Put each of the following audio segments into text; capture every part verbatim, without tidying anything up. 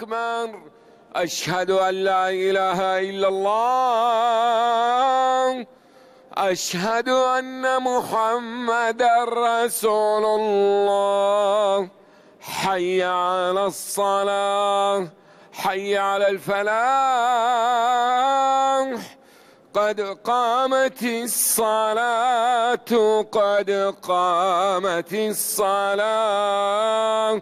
أكبر. أشهد أن لا إله إلا الله. أشهد أن محمدًا رسول الله. حي على الصلاة، حي على الفلاح، قد قامت الصلاة، قد قامت الصلاة.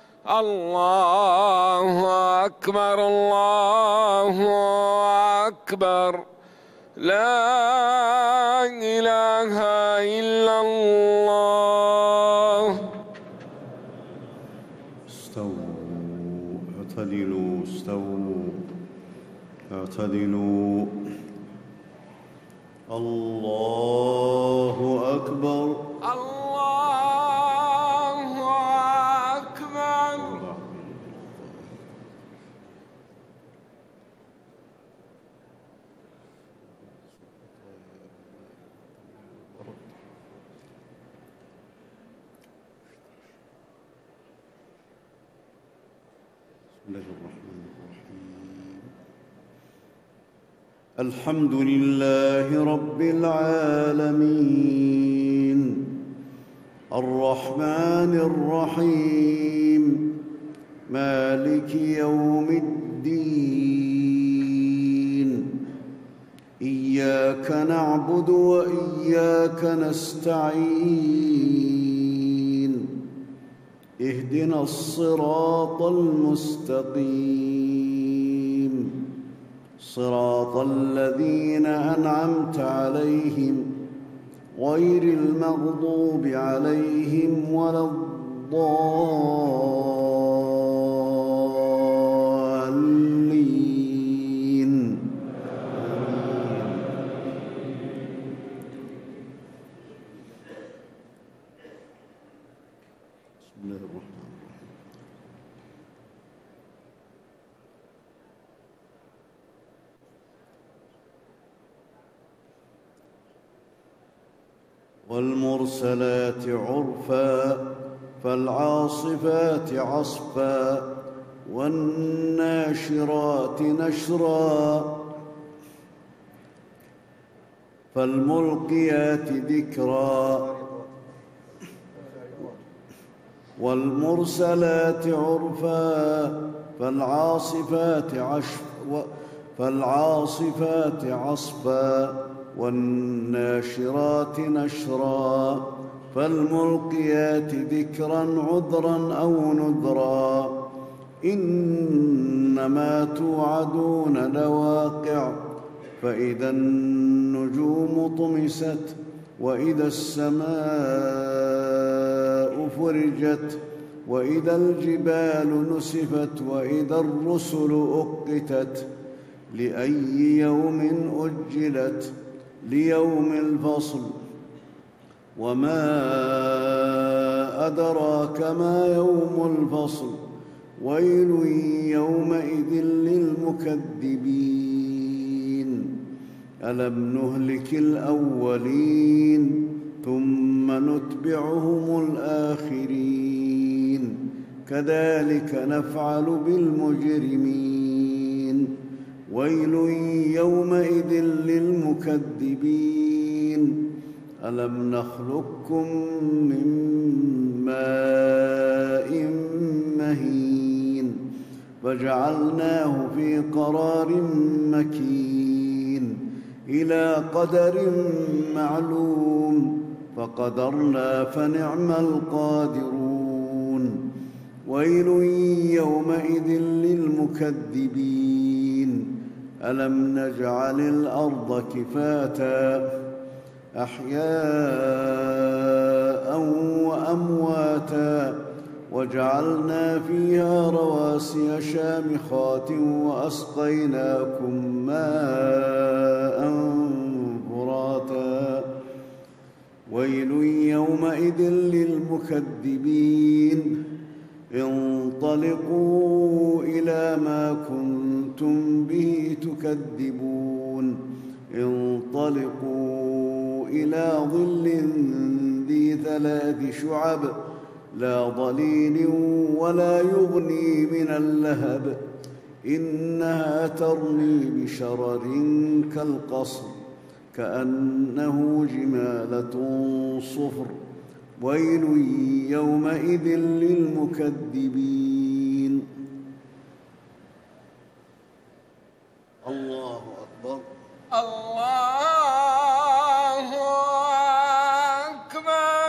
الله أكبر، الله أكبر، لا إله إلا الله. استووا، اعتدلوا، استووا، اعتدلوا. الله أكبر، الله أكبر. بسم الله الرحمن الرحيم. الحمد لله رب العالمين، الرحمن الرحيم، مالك يوم الدين. إياك نعبد وإياك نستعين. اهدنا الصراط المستقيم، صراط الذين أنعمت عليهم غير المغضوب عليهم ولا الضالين. بسم الله الرحمن الرحيم. والمرسلات عرفا، فالعاصفات عصفا، والناشرات نشرا، فالملقيات ذكرا. والمرسلات عرفا، فالعاصفات عشفا، فالعاصفات عصفا، والناشرات نشرا، فالملقيات ذكرا عذرا أو نذرا. إنما توعدون لواقع، فإذا النجوم طمست، وإذا السماء فرجت، وإذا الجبال نسفت، وإذا الرسل أقتت، لأي يوم أجلت؟ ليوم الفصل. وما أدراك ما يوم الفصل. ويل يومئذ للمكذبين. ألم نهلك الأولين ثم نتبعهم الآخرين، كذلك نفعل بالمجرمين. ويل يومئذ للمكذبين. ألم نخلقكم من ماء مهين، فجعلناه في قرار مكين، إلى قدر معلوم، فقدرنا فنعم القادرون. ويل يومئذ للمكذبين. ألم نجعل الأرض كفاتا، أحياء وأمواتا، وجعلنا فيها رواسي شامخات، وأسقيناكم ماء فراتا. ويل يومئذ للمكذبين. انطلقوا إلى ما كنتم به تكذبون. انطلقوا إلى ظل ذي ثلاث شعب، لا ظليل ولا يغني من اللهب. إنها ترمي بشرر كالقصر كأنه جمالة صفر ويل يومئذ للمكذبين. الله أكبر. الله أكبر.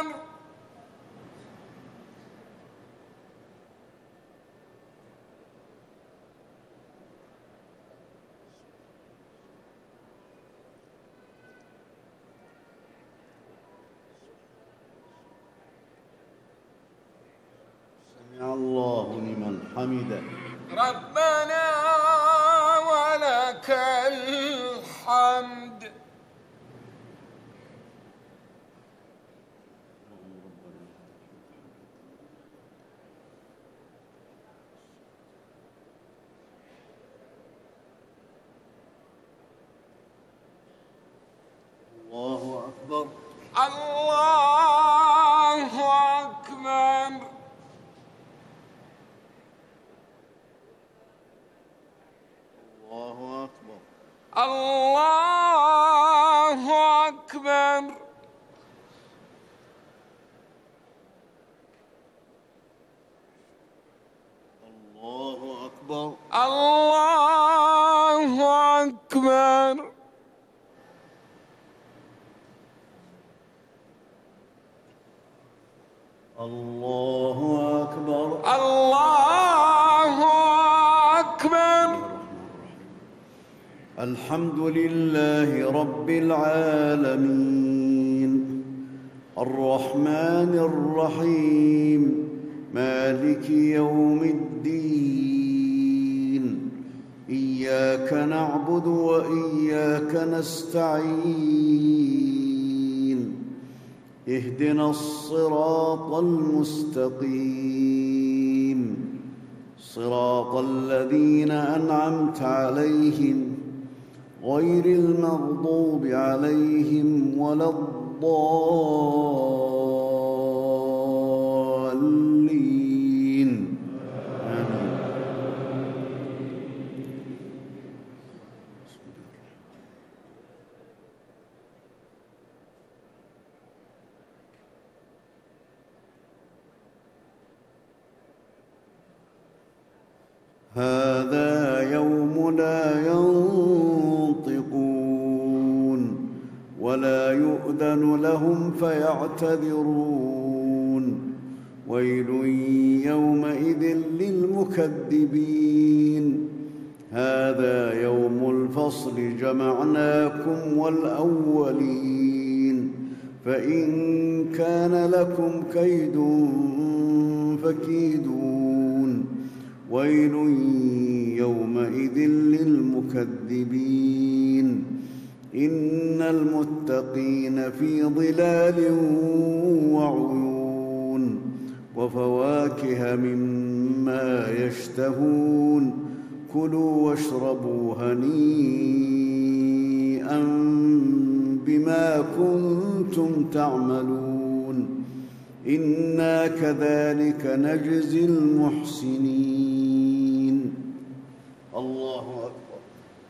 سمع الله لمن حمده. ربنا ولك الحمد. الله أكبر. الله أكبر. الله أكبر. الله أكبر. الله أكبر. الله أكبر. الله أكبر. الله أكبر. الحمد لله رب العالمين الرحمن الرحيم مالك يوم الدين إياك نعبد وإياك نستعين اهدنا الصراط المستقيم صراط الذين أنعمت عليهم غير المغضوب عليهم ولا الضالين آمين. هذا يوم لا ينطقون ولا يؤذن لهم فيعتذرون ويل يومئذ للمكذبين. هذا يوم الفصل جمعناكم والأولين فإن كان لكم كيد فكيدون ويل يومئذ للمكذبين. إن المتقين في ظلال وعيون وفواكه مما يشتهون كلوا واشربوا هنيئا بما كنتم تعملون إنا كذلك نجزي المحسنين. الله أكبر.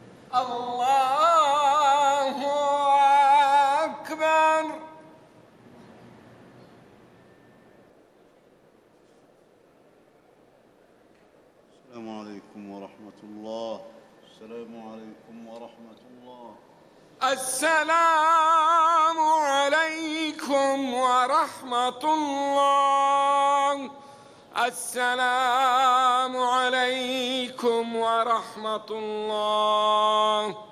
الله أكبر. السلام عليكم ورحمة الله. السلام عليكم ورحمة الله. السلام عليكم ورحمة الله. السلام عليكم ورحمة الله.